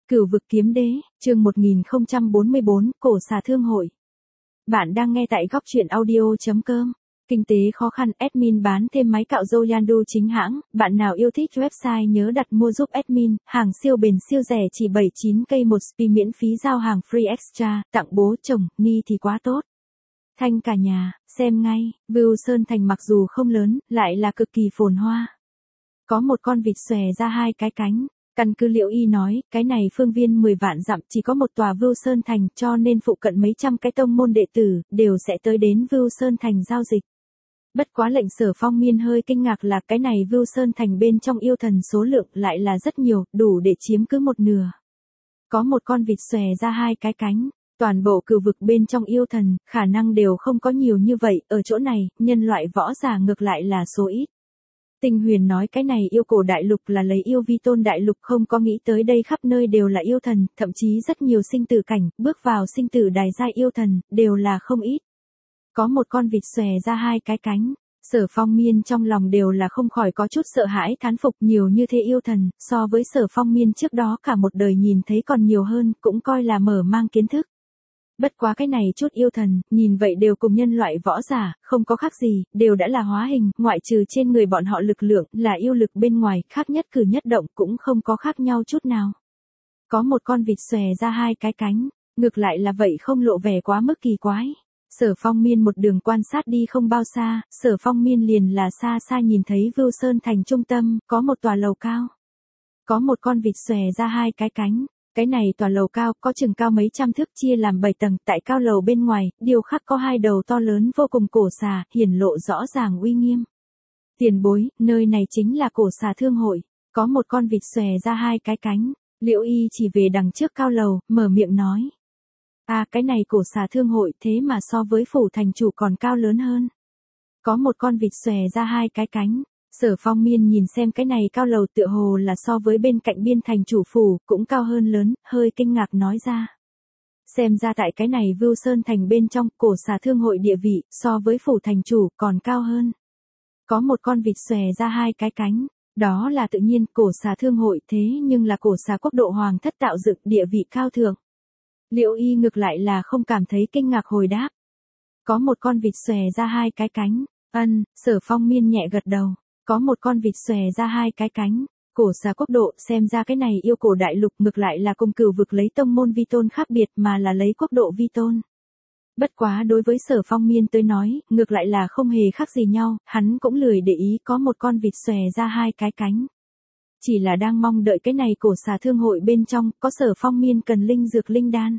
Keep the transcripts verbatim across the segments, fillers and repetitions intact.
Cửu vực kiếm đế, chương một nghìn không trăm bốn mươi bốn, cổ xà thương hội. Bạn đang nghe tại góc truyện audio.com. Kinh tế khó khăn, admin bán thêm máy cạo râu Yandu chính hãng, bạn nào yêu thích website nhớ đặt mua giúp admin, hàng siêu bền siêu rẻ chỉ bảy mươi chín k một spi miễn phí giao hàng free extra, tặng bố chồng, ni thì quá tốt. Thanh cả nhà, xem ngay, View Sơn Thành mặc dù không lớn, lại là cực kỳ phồn hoa. Có một con vịt xòe ra hai cái cánh. Căn cứ Liễu Y nói, cái này phương viên mười vạn dặm chỉ có một tòa Vưu Sơn Thành cho nên phụ cận mấy trăm cái tông môn đệ tử, đều sẽ tới đến Vưu Sơn Thành giao dịch. Bất quá lệnh Sở Phong Miên hơi kinh ngạc là cái này Vưu Sơn Thành bên trong yêu thần số lượng lại là rất nhiều, đủ để chiếm cứ một nửa. Có một con vịt xòe ra hai cái cánh, toàn bộ cửu vực bên trong yêu thần, khả năng đều không có nhiều như vậy, ở chỗ này, nhân loại võ giả ngược lại là số ít. Tinh Huyền nói cái này yêu cổ đại lục là lấy yêu vi tôn đại lục, không có nghĩ tới đây khắp nơi đều là yêu thần, thậm chí rất nhiều sinh tử cảnh, bước vào sinh tử đài giai yêu thần, đều là không ít. Có một con vịt xòe ra hai cái cánh, Sở Phong Miên trong lòng đều là không khỏi có chút sợ hãi thán phục, nhiều như thế yêu thần, so với Sở Phong Miên trước đó cả một đời nhìn thấy còn nhiều hơn, cũng coi là mở mang kiến thức. Bất quá cái này chút yêu thần, nhìn vậy đều cùng nhân loại võ giả, không có khác gì, đều đã là hóa hình, ngoại trừ trên người bọn họ lực lượng, là yêu lực bên ngoài, khác nhất cử nhất động cũng không có khác nhau chút nào. Có một con vịt xòe ra hai cái cánh, ngược lại là vậy không lộ vẻ quá mức kỳ quái. Sở Phong Miên một đường quan sát đi không bao xa, Sở Phong Miên liền là xa xa nhìn thấy Vưu Sơn Thành trung tâm, có một tòa lầu cao. Có một con vịt xòe ra hai cái cánh. Cái này tòa lầu cao có chừng cao mấy trăm thước chia làm bảy tầng, tại cao lầu bên ngoài, điêu khắc có hai đầu to lớn vô cùng cổ xà, hiển lộ rõ ràng uy nghiêm. Tiền bối, nơi này chính là cổ xà thương hội, có một con vịt xòe ra hai cái cánh, Liễu Y chỉ về đằng trước cao lầu, mở miệng nói. À cái này cổ xà thương hội thế mà so với phủ thành chủ còn cao lớn hơn. Có một con vịt xòe ra hai cái cánh. Sở Phong Miên nhìn xem cái này cao lầu tựa hồ là so với bên cạnh biên thành chủ phủ, cũng cao hơn lớn, hơi kinh ngạc nói ra. Xem ra tại cái này Vưu Sơn Thành bên trong, cổ xà thương hội địa vị, so với phủ thành chủ, còn cao hơn. Có một con vịt xòe ra hai cái cánh, đó là tự nhiên, cổ xà thương hội thế nhưng là cổ xà quốc độ hoàng thất tạo dựng địa vị cao thượng. Liễu Y ngược lại là không cảm thấy kinh ngạc hồi đáp. Có một con vịt xòe ra hai cái cánh, ân, Sở Phong Miên nhẹ gật đầu. Có một con vịt xòe ra hai cái cánh, cổ xà quốc độ, xem ra cái này yêu cổ đại lục ngược lại là cùng cửu vực lấy tông môn vi tôn khác biệt mà là lấy quốc độ vi tôn. Bất quá đối với Sở Phong Miên tới nói, ngược lại là không hề khác gì nhau, hắn cũng lười để ý có một con vịt xòe ra hai cái cánh. Chỉ là đang mong đợi cái này cổ xà thương hội bên trong, có Sở Phong Miên cần linh dược linh đan.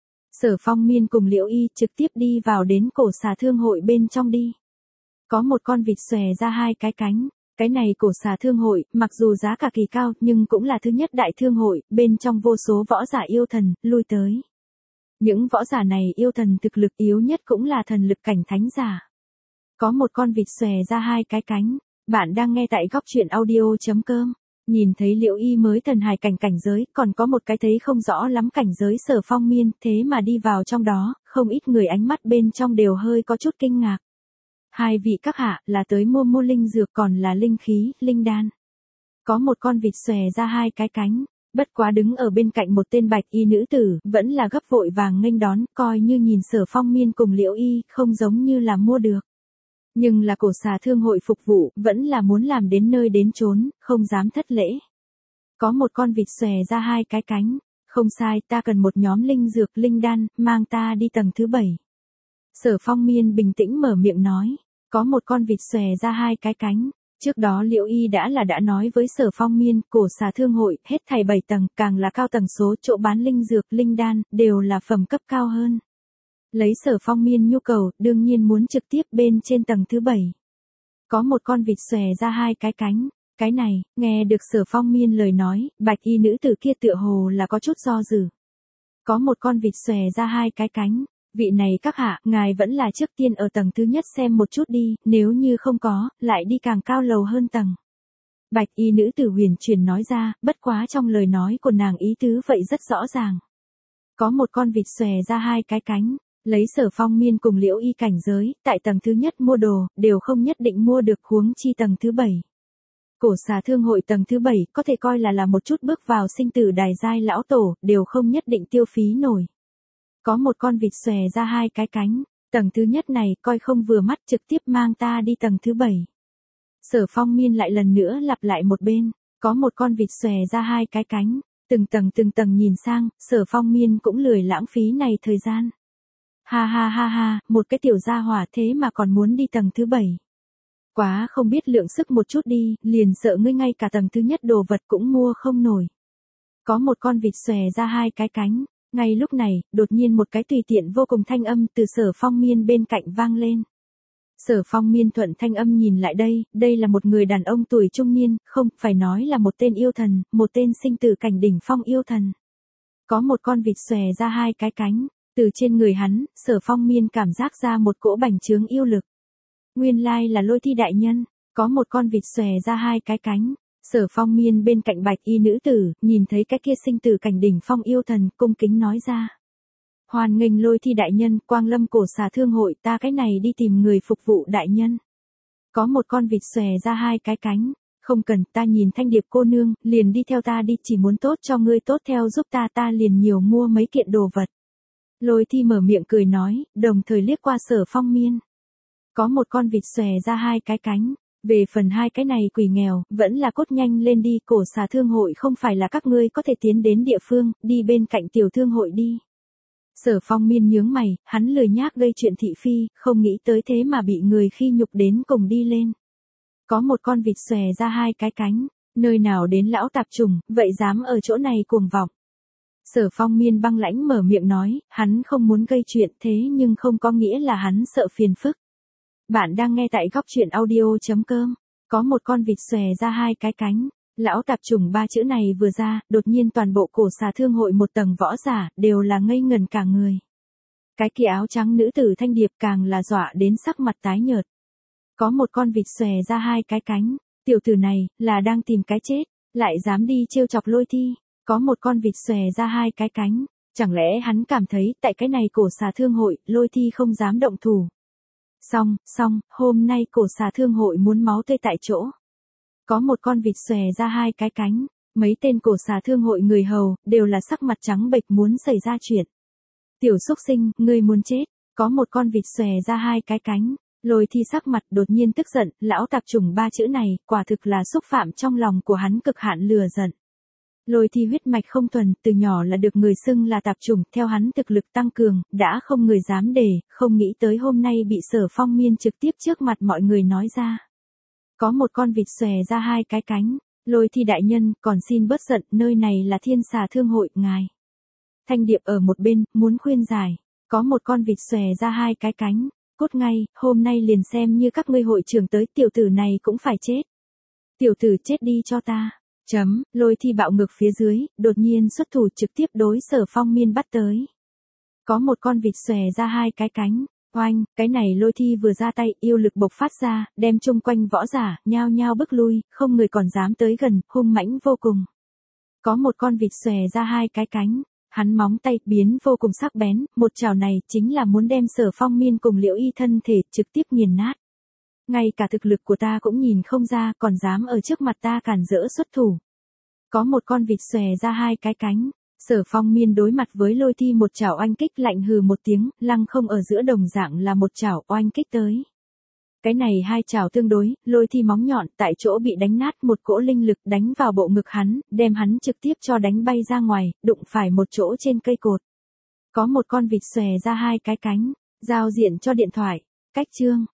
Sở Phong Miên cùng Liễu Y trực tiếp đi vào đến cổ xà thương hội bên trong đi. Có một con vịt xòe ra hai cái cánh, cái này cổ xà thương hội, mặc dù giá cả kỳ cao nhưng cũng là thứ nhất đại thương hội, bên trong vô số võ giả yêu thần, lui tới. Những võ giả này yêu thần thực lực yếu nhất cũng là thần lực cảnh thánh giả. Có một con vịt xòe ra hai cái cánh, bạn đang nghe tại góc truyện audio.com. Nhìn thấy Liễu Y mới thần hài cảnh cảnh giới, còn có một cái thấy không rõ lắm cảnh giới Sở Phong Miên, thế mà đi vào trong đó, không ít người ánh mắt bên trong đều hơi có chút kinh ngạc. Hai vị các hạ là tới mua mua linh dược còn là linh khí, linh đan. Có một con vịt xòe ra hai cái cánh, bất quá đứng ở bên cạnh một tên bạch y nữ tử, vẫn là gấp vội vàng nghênh đón, coi như nhìn Sở Phong Miên cùng Liễu Y, không giống như là mua được. Nhưng là cổ xà thương hội phục vụ, vẫn là muốn làm đến nơi đến chốn, không dám thất lễ. Có một con vịt xòe ra hai cái cánh, không sai, ta cần một nhóm linh dược, linh đan, mang ta đi tầng thứ bảy. Sở Phong Miên bình tĩnh mở miệng nói, có một con vịt xòe ra hai cái cánh, trước đó Liễu Y đã là đã nói với Sở Phong Miên, cổ xà thương hội, hết thảy bảy tầng, càng là cao tầng số chỗ bán linh dược, linh đan, đều là phẩm cấp cao hơn. Lấy Sở Phong Miên nhu cầu, đương nhiên muốn trực tiếp bên trên tầng thứ bảy. Có một con vịt xòe ra hai cái cánh, cái này, nghe được Sở Phong Miên lời nói, bạch y nữ tử kia tựa hồ là có chút do dự. Có một con vịt xòe ra hai cái cánh. Vị này các hạ, ngài vẫn là trước tiên ở tầng thứ nhất xem một chút đi, nếu như không có, lại đi càng cao lầu hơn tầng. Bạch y nữ tử huyền truyền nói ra, bất quá trong lời nói của nàng ý tứ vậy rất rõ ràng. Có một con vịt xòe ra hai cái cánh, lấy Sở Phong Miên cùng Liễu Y cảnh giới, tại tầng thứ nhất mua đồ, đều không nhất định mua được huống chi tầng thứ bảy. Cổ xà thương hội tầng thứ bảy có thể coi là là một chút bước vào sinh tử đài giai lão tổ, đều không nhất định tiêu phí nổi. Có một con vịt xòe ra hai cái cánh, tầng thứ nhất này coi không vừa mắt trực tiếp mang ta đi tầng thứ bảy. Sở Phong Miên lại lần nữa lặp lại một bên, có một con vịt xòe ra hai cái cánh, từng tầng từng tầng nhìn sang, Sở Phong Miên cũng lười lãng phí này thời gian. Ha ha ha ha, một cái tiểu gia hỏa thế mà còn muốn đi tầng thứ bảy. Quá không biết lượng sức một chút đi, liền sợ ngươi ngay cả tầng thứ nhất đồ vật cũng mua không nổi. Có một con vịt xòe ra hai cái cánh, ngay lúc này, đột nhiên một cái tùy tiện vô cùng thanh âm từ Sở Phong Miên bên cạnh vang lên. Sở Phong Miên thuận thanh âm nhìn lại đây, đây là một người đàn ông tuổi trung niên, không, phải nói là một tên yêu thần, một tên sinh tử cảnh đỉnh phong yêu thần. Có một con vịt xòe ra hai cái cánh, từ trên người hắn, Sở Phong Miên cảm giác ra một cỗ bành trướng yêu lực. Nguyên lai là Lôi Thi đại nhân, có một con vịt xòe ra hai cái cánh. Sở Phong Miên bên cạnh bạch y nữ tử, nhìn thấy cái kia sinh tử cảnh đỉnh phong yêu thần, cung kính nói ra. Hoan nghênh Lôi Thi đại nhân, Quang Lâm cổ xà thương hội, ta cái này đi tìm người phục vụ đại nhân. Có một con vịt xòe ra hai cái cánh, không cần, ta nhìn Thanh Điệp cô nương, liền đi theo ta đi, chỉ muốn tốt cho ngươi, tốt theo giúp ta, ta liền nhiều mua mấy kiện đồ vật. Lôi Thi mở miệng cười nói, đồng thời liếc qua Sở Phong Miên. Có một con vịt xòe ra hai cái cánh, về phần hai cái này quỷ nghèo, vẫn là cốt nhanh lên đi, cổ xà thương hội không phải là các ngươi có thể tiến đến địa phương, đi bên cạnh tiểu thương hội đi. Sở Phong Miên nhướng mày, hắn lười nhác gây chuyện thị phi, không nghĩ tới thế mà bị người khi nhục đến cùng đi lên. Có một con vịt xòe ra hai cái cánh, nơi nào đến lão tạp chủng, vậy dám ở chỗ này cuồng vọng. Sở Phong Miên băng lãnh mở miệng nói, hắn không muốn gây chuyện thế nhưng không có nghĩa là hắn sợ phiền phức. Bạn đang nghe tại góc truyện audio chấm com, có một con vịt xòe ra hai cái cánh, lão tạp chủng ba chữ này vừa ra, đột nhiên toàn bộ cổ xà thương hội một tầng võ giả, đều là ngây ngần cả người. Cái kia áo trắng nữ tử Thanh Điệp càng là dọa đến sắc mặt tái nhợt. Có một con vịt xòe ra hai cái cánh, tiểu tử này, là đang tìm cái chết, lại dám đi trêu chọc Lôi Thi, có một con vịt xòe ra hai cái cánh, chẳng lẽ hắn cảm thấy, tại cái này cổ xà thương hội, Lôi Thi không dám động thủ. Xong, xong, hôm nay cổ xà thương hội muốn máu tươi tại chỗ. Có một con vịt xòe ra hai cái cánh, mấy tên cổ xà thương hội người hầu, đều là sắc mặt trắng bệch muốn xảy ra chuyện. Tiểu xúc sinh, ngươi muốn chết, có một con vịt xòe ra hai cái cánh, Lôi Thi sắc mặt đột nhiên tức giận, lão tạp chủng ba chữ này, quả thực là xúc phạm trong lòng của hắn cực hạn lừa giận. Lôi Thi huyết mạch không thuần, từ nhỏ là được người xưng là tạp chủng, theo hắn thực lực tăng cường, đã không người dám để, không nghĩ tới hôm nay bị Sở Phong Miên trực tiếp trước mặt mọi người nói ra. Có một con vịt xòe ra hai cái cánh, Lôi Thi đại nhân, còn xin bớt giận, nơi này là Thiên Xà thương hội, ngài. Thanh Điệp ở một bên, muốn khuyên giải, có một con vịt xòe ra hai cái cánh, cốt ngay, hôm nay liền xem như các ngươi hội trưởng tới, tiểu tử này cũng phải chết. Tiểu tử chết đi cho ta. Chấm, Lôi Thi bạo ngược phía dưới, đột nhiên xuất thủ trực tiếp đối Sở Phong Miên bắt tới. Có một con vịt xòe ra hai cái cánh, oanh, cái này Lôi Thi vừa ra tay, yêu lực bộc phát ra, đem chung quanh võ giả, nhao nhao bước lui, không người còn dám tới gần, hung mãnh vô cùng. Có một con vịt xòe ra hai cái cánh, hắn móng tay biến vô cùng sắc bén, một chảo này chính là muốn đem Sở Phong Miên cùng Liễu Y thân thể trực tiếp nghiền nát. Ngay cả thực lực của ta cũng nhìn không ra, còn dám ở trước mặt ta cản rỡ xuất thủ. Có một con vịt xòe ra hai cái cánh, Sở Phong Miên đối mặt với Lôi Thi một chảo oanh kích lạnh hừ một tiếng, lăng không ở giữa đồng dạng là một chảo oanh kích tới. Cái này hai chảo tương đối, Lôi Thi móng nhọn tại chỗ bị đánh nát, một cỗ linh lực đánh vào bộ ngực hắn, đem hắn trực tiếp cho đánh bay ra ngoài, đụng phải một chỗ trên cây cột. Có một con vịt xòe ra hai cái cánh, giao diện cho điện thoại, cách chương.